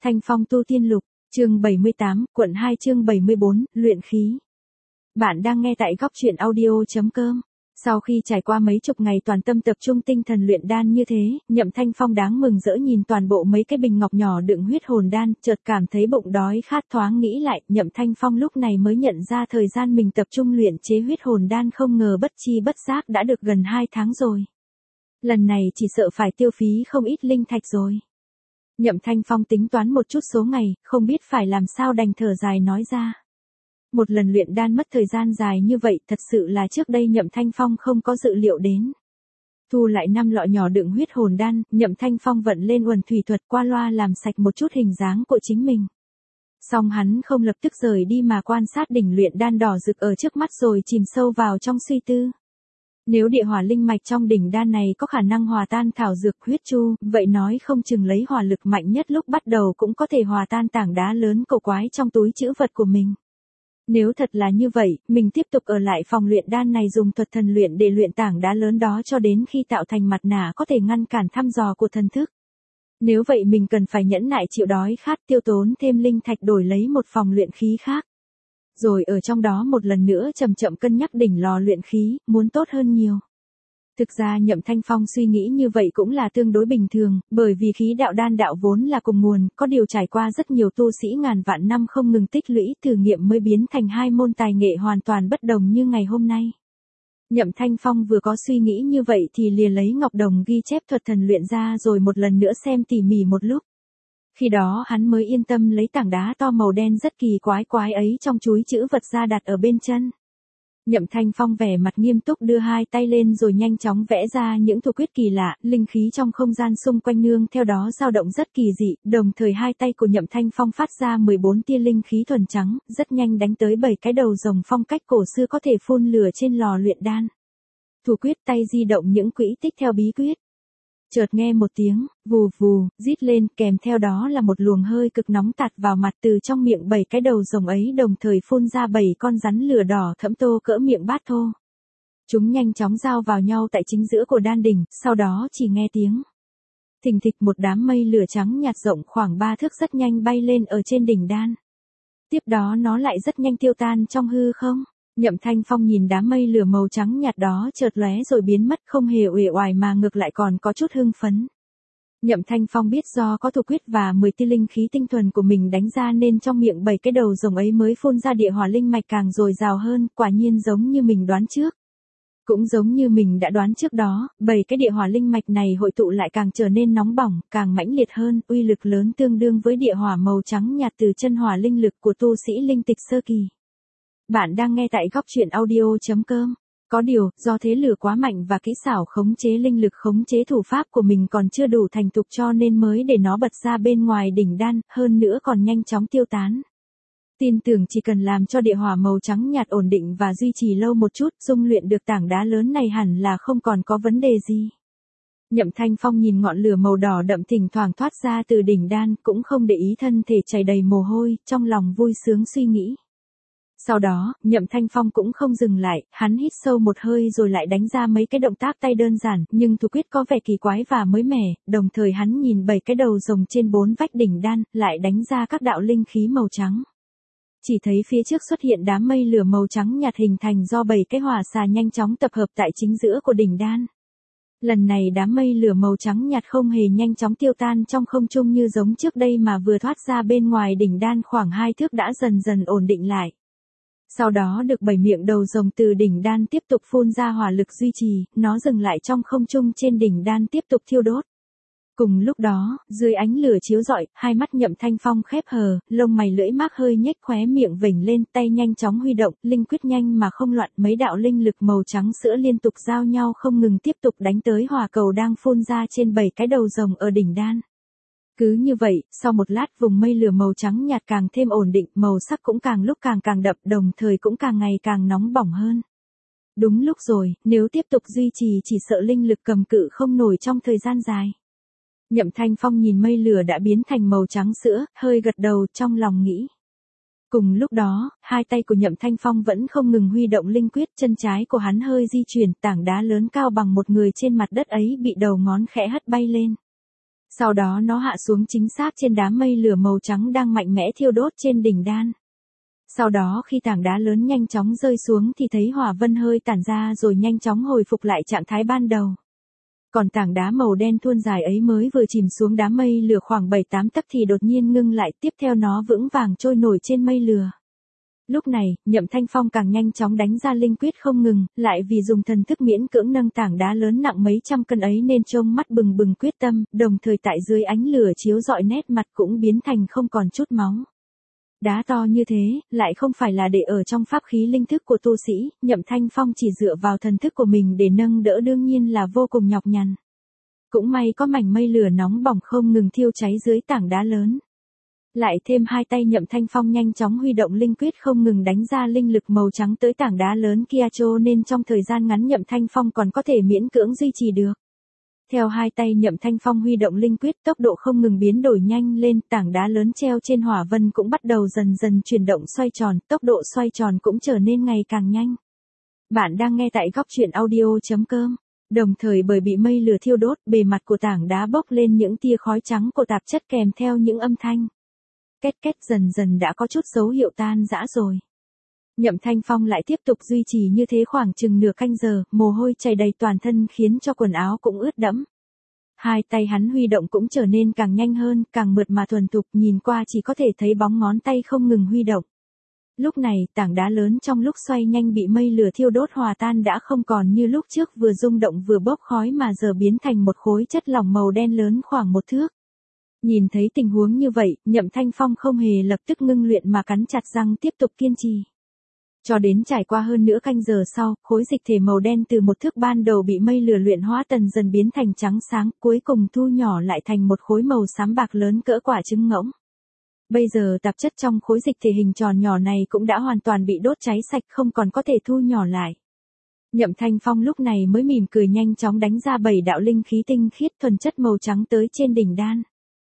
Thanh Phong tu tiên lục, chương 78, quận 2 chương 74, luyện khí. Bạn đang nghe tại góc truyện audio.com. Sau khi trải qua mấy chục ngày toàn tâm tập trung tinh thần luyện đan như thế, Nhậm Thanh Phong đáng mừng rỡ nhìn toàn bộ mấy cái bình ngọc nhỏ đựng huyết hồn đan, chợt cảm thấy bụng đói khát, thoáng nghĩ lại, Nhậm Thanh Phong lúc này mới nhận ra thời gian mình tập trung luyện chế huyết hồn đan không ngờ bất chi bất giác đã được gần 2 tháng rồi. Lần này chỉ sợ phải tiêu phí không ít linh thạch rồi. Nhậm Thanh Phong tính toán một chút số ngày, không biết phải làm sao đành thở dài nói ra. Một lần luyện đan mất thời gian dài như vậy thật sự là trước đây Nhậm Thanh Phong không có dự liệu đến. Thu lại 5 lọ nhỏ đựng huyết hồn đan, Nhậm Thanh Phong vận lên uẩn thủy thuật qua loa làm sạch một chút hình dáng của chính mình. Song hắn không lập tức rời đi mà quan sát đỉnh luyện đan đỏ rực ở trước mắt rồi chìm sâu vào trong suy tư. Nếu địa hỏa linh mạch trong đỉnh đan này có khả năng hòa tan thảo dược huyết chu, vậy nói không chừng lấy hỏa lực mạnh nhất lúc bắt đầu cũng có thể hòa tan tảng đá lớn cổ quái trong túi trữ vật của mình. Nếu thật là như vậy, mình tiếp tục ở lại phòng luyện đan này dùng thuật thần luyện để luyện tảng đá lớn đó cho đến khi tạo thành mặt nạ có thể ngăn cản thăm dò của thần thức. Nếu vậy mình cần phải nhẫn nại chịu đói khát, tiêu tốn thêm linh thạch đổi lấy một phòng luyện khí khác. Rồi ở trong đó một lần nữa chậm chậm cân nhắc đỉnh lò luyện khí, muốn tốt hơn nhiều. Thực ra Nhậm Thanh Phong suy nghĩ như vậy cũng là tương đối bình thường, bởi vì khí đạo đan đạo vốn là cùng nguồn, có điều trải qua rất nhiều tu sĩ ngàn vạn năm không ngừng tích lũy thử nghiệm mới biến thành hai môn tài nghệ hoàn toàn bất đồng như ngày hôm nay. Nhậm Thanh Phong vừa có suy nghĩ như vậy thì liền lấy ngọc đồng ghi chép thuật thần luyện ra rồi một lần nữa xem tỉ mỉ một lúc. Khi đó hắn mới yên tâm lấy tảng đá to màu đen rất kỳ quái ấy trong túi trữ vật ra đặt ở bên chân. Nhậm Thanh Phong vẻ mặt nghiêm túc đưa hai tay lên rồi nhanh chóng vẽ ra những thủ quyết kỳ lạ, linh khí trong không gian xung quanh nương theo đó dao động rất kỳ dị, đồng thời hai tay của Nhậm Thanh Phong phát ra 14 tia linh khí thuần trắng, rất nhanh đánh tới 7 cái đầu rồng phong cách cổ xưa có thể phun lửa trên lò luyện đan. Thủ quyết tay di động những quỹ tích theo bí quyết. Chợt nghe một tiếng, vù vù, rít lên, kèm theo đó là một luồng hơi cực nóng tạt vào mặt từ trong miệng 7 cái đầu rồng ấy đồng thời phun ra 7 con rắn lửa đỏ thẫm tô cỡ miệng bát thô. Chúng nhanh chóng giao vào nhau tại chính giữa của đan đỉnh, sau đó chỉ nghe tiếng thình thịch, một đám mây lửa trắng nhạt rộng khoảng 3 thước rất nhanh bay lên ở trên đỉnh đan. Tiếp đó nó lại rất nhanh tiêu tan trong hư không. Nhậm Thanh Phong nhìn đám mây lửa màu trắng nhạt đó chợt lóe rồi biến mất, không hề uể oải mà ngược lại còn có chút hưng phấn. Nhậm Thanh Phong biết do có thủ quyết và 10 tia linh khí tinh thuần của mình đánh ra nên trong miệng 7 cái đầu rồng ấy mới phun ra địa hỏa linh mạch càng dồi dào hơn, quả nhiên giống như mình đoán trước. Cũng giống như mình đã đoán trước đó, 7 cái địa hỏa linh mạch này hội tụ lại càng trở nên nóng bỏng, càng mãnh liệt hơn, uy lực lớn tương đương với địa hỏa màu trắng nhạt từ chân hỏa linh lực của tu sĩ linh tịch sơ kỳ. Bạn đang nghe tại góc truyện audio.com. Có điều, do thế lửa quá mạnh và kỹ xảo khống chế linh lực khống chế thủ pháp của mình còn chưa đủ thành thục cho nên mới để nó bật ra bên ngoài đỉnh đan, hơn nữa còn nhanh chóng tiêu tán. Tin tưởng chỉ cần làm cho địa hỏa màu trắng nhạt ổn định và duy trì lâu một chút, dung luyện được tảng đá lớn này hẳn là không còn có vấn đề gì. Nhậm Thanh Phong nhìn ngọn lửa màu đỏ đậm thỉnh thoảng thoát ra từ đỉnh đan, cũng không để ý thân thể chảy đầy mồ hôi, trong lòng vui sướng suy nghĩ. Sau đó, Nhậm Thanh Phong cũng không dừng lại, hắn hít sâu một hơi rồi lại đánh ra mấy cái động tác tay đơn giản, nhưng thủ quyết có vẻ kỳ quái và mới mẻ, đồng thời hắn nhìn 7 cái đầu rồng trên 4 vách đỉnh đan, lại đánh ra các đạo linh khí màu trắng. Chỉ thấy phía trước xuất hiện đám mây lửa màu trắng nhạt hình thành do 7 cái hỏa xà nhanh chóng tập hợp tại chính giữa của đỉnh đan. Lần này đám mây lửa màu trắng nhạt không hề nhanh chóng tiêu tan trong không trung như giống trước đây mà vừa thoát ra bên ngoài đỉnh đan khoảng 2 thước đã dần dần ổn định lại. Sau đó được 7 miệng đầu rồng từ đỉnh đan tiếp tục phun ra hỏa lực duy trì, nó dừng lại trong không trung trên đỉnh đan tiếp tục thiêu đốt. Cùng lúc đó, dưới ánh lửa chiếu rọi, hai mắt Nhậm Thanh Phong khép hờ, lông mày lưỡi mác hơi nhếch khóe miệng vểnh lên, tay nhanh chóng huy động, linh quyết nhanh mà không loạn, mấy đạo linh lực màu trắng sữa liên tục giao nhau không ngừng tiếp tục đánh tới hỏa cầu đang phun ra trên 7 cái đầu rồng ở đỉnh đan. Cứ như vậy, sau một lát vùng mây lửa màu trắng nhạt càng thêm ổn định, màu sắc cũng càng lúc càng đậm, đồng thời cũng càng ngày càng nóng bỏng hơn. Đúng lúc rồi, nếu tiếp tục duy trì chỉ sợ linh lực cầm cự không nổi trong thời gian dài. Nhậm Thanh Phong nhìn mây lửa đã biến thành màu trắng sữa, hơi gật đầu trong lòng nghĩ. Cùng lúc đó, hai tay của Nhậm Thanh Phong vẫn không ngừng huy động linh quyết, chân trái của hắn hơi di chuyển, tảng đá lớn cao bằng một người trên mặt đất ấy bị đầu ngón khẽ hất bay lên. Sau đó nó hạ xuống chính xác trên đám mây lửa màu trắng đang mạnh mẽ thiêu đốt trên đỉnh đan. Sau đó khi tảng đá lớn nhanh chóng rơi xuống thì thấy hỏa vân hơi tản ra rồi nhanh chóng hồi phục lại trạng thái ban đầu. Còn tảng đá màu đen thuôn dài ấy mới vừa chìm xuống đám mây lửa khoảng 7-8 tấc thì đột nhiên ngưng lại, tiếp theo nó vững vàng trôi nổi trên mây lửa. Lúc này, Nhậm Thanh Phong càng nhanh chóng đánh ra linh quyết không ngừng, lại vì dùng thần thức miễn cưỡng nâng tảng đá lớn nặng mấy trăm cân ấy nên trông mắt bừng bừng quyết tâm, đồng thời tại dưới ánh lửa chiếu rọi nét mặt cũng biến thành không còn chút máu. Đá to như thế, lại không phải là để ở trong pháp khí linh thức của tu sĩ, Nhậm Thanh Phong chỉ dựa vào thần thức của mình để nâng đỡ đương nhiên là vô cùng nhọc nhằn. Cũng may có mảnh mây lửa nóng bỏng không ngừng thiêu cháy dưới tảng đá lớn. Lại thêm hai tay Nhậm Thanh Phong nhanh chóng huy động linh quyết không ngừng đánh ra linh lực màu trắng tới tảng đá lớn kia cho nên trong thời gian ngắn Nhậm Thanh Phong còn có thể miễn cưỡng duy trì được. Theo hai tay Nhậm Thanh Phong huy động linh quyết tốc độ không ngừng biến đổi nhanh lên, tảng đá lớn treo trên hỏa vân cũng bắt đầu dần dần chuyển động xoay tròn, tốc độ xoay tròn cũng trở nên ngày càng nhanh. Bạn đang nghe tại góc truyện audio.com. Đồng thời bởi bị mây lửa thiêu đốt, bề mặt của tảng đá bốc lên những tia khói trắng của tạp chất kèm theo những âm thanh. Két két dần dần đã có chút dấu hiệu tan rã rồi. Nhậm Thanh Phong lại tiếp tục duy trì như thế khoảng chừng nửa canh giờ, mồ hôi chảy đầy toàn thân khiến cho quần áo cũng ướt đẫm. Hai tay hắn huy động cũng trở nên càng nhanh hơn, càng mượt mà thuần thục, nhìn qua chỉ có thể thấy bóng ngón tay không ngừng huy động. Lúc này, tảng đá lớn trong lúc xoay nhanh bị mây lửa thiêu đốt hòa tan đã không còn như lúc trước vừa rung động vừa bốc khói mà giờ biến thành một khối chất lỏng màu đen lớn khoảng 1 thước. Nhìn thấy tình huống như vậy, Nhậm Thanh Phong không hề lập tức ngưng luyện mà cắn chặt răng tiếp tục kiên trì. Cho đến trải qua hơn nửa canh giờ sau, khối dịch thể màu đen từ 1 thước ban đầu bị mây lửa luyện hóa dần dần biến thành trắng sáng, cuối cùng thu nhỏ lại thành một khối màu xám bạc lớn cỡ quả trứng ngỗng. Bây giờ tạp chất trong khối dịch thể hình tròn nhỏ này cũng đã hoàn toàn bị đốt cháy sạch không còn có thể thu nhỏ lại. Nhậm Thanh Phong lúc này mới mỉm cười nhanh chóng đánh ra 7 đạo linh khí tinh khiết thuần chất màu trắng tới trên đỉnh đan.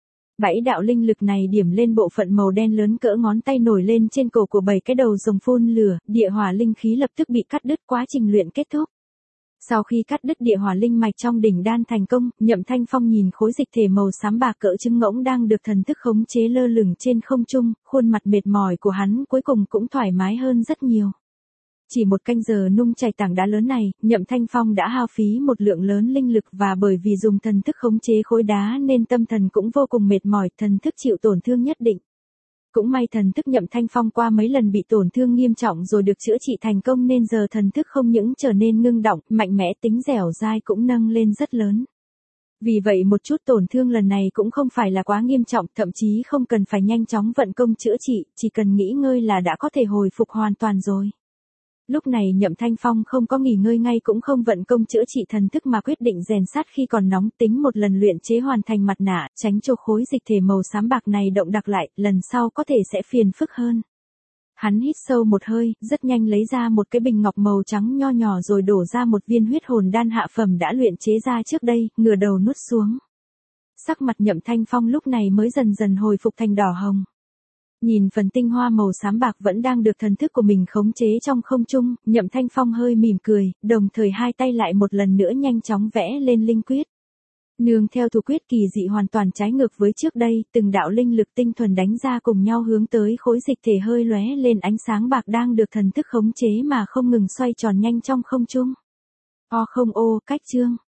7 đạo linh lực này điểm lên bộ phận màu đen lớn cỡ ngón tay nổi lên trên cổ của 7 cái đầu rồng phun lửa, địa hỏa linh khí lập tức bị cắt đứt, quá trình luyện kết thúc. Sau khi cắt đứt địa hỏa linh mạch trong đỉnh đan thành công, Nhậm Thanh Phong nhìn khối dịch thể màu xám bạc cỡ trứng ngỗng đang được thần thức khống chế lơ lửng trên không trung, khuôn mặt mệt mỏi của hắn cuối cùng cũng thoải mái hơn rất nhiều. Chỉ 1 canh giờ nung chảy tảng đá lớn này, Nhậm Thanh Phong đã hao phí một lượng lớn linh lực và bởi vì dùng thần thức khống chế khối đá nên tâm thần cũng vô cùng mệt mỏi, thần thức chịu tổn thương nhất định. Cũng may thần thức Nhậm Thanh Phong qua mấy lần bị tổn thương nghiêm trọng rồi được chữa trị thành công nên giờ thần thức không những trở nên ngưng động, mạnh mẽ, tính dẻo dai cũng nâng lên rất lớn. Vì vậy một chút tổn thương lần này cũng không phải là quá nghiêm trọng, thậm chí không cần phải nhanh chóng vận công chữa trị, chỉ cần nghỉ ngơi là đã có thể hồi phục hoàn toàn rồi. Lúc này Nhậm Thanh Phong không có nghỉ ngơi ngay cũng không vận công chữa trị thần thức mà quyết định rèn sắt khi còn nóng, tính một lần luyện chế hoàn thành mặt nạ, tránh cho khối dịch thể màu xám bạc này động đặc lại, lần sau có thể sẽ phiền phức hơn. Hắn hít sâu một hơi, rất nhanh lấy ra một cái bình ngọc màu trắng nho nhỏ rồi đổ ra một viên huyết hồn đan hạ phẩm đã luyện chế ra trước đây, ngửa đầu nuốt xuống. Sắc mặt Nhậm Thanh Phong lúc này mới dần dần hồi phục thành đỏ hồng. Nhìn phần tinh hoa màu xám bạc vẫn đang được thần thức của mình khống chế trong không trung, Nhậm Thanh Phong hơi mỉm cười, đồng thời hai tay lại một lần nữa nhanh chóng vẽ lên linh quyết. Nương theo thủ quyết kỳ dị hoàn toàn trái ngược với trước đây, từng đạo linh lực tinh thuần đánh ra cùng nhau hướng tới khối dịch thể hơi lóe lên ánh sáng bạc đang được thần thức khống chế mà không ngừng xoay tròn nhanh trong không trung. Cách chương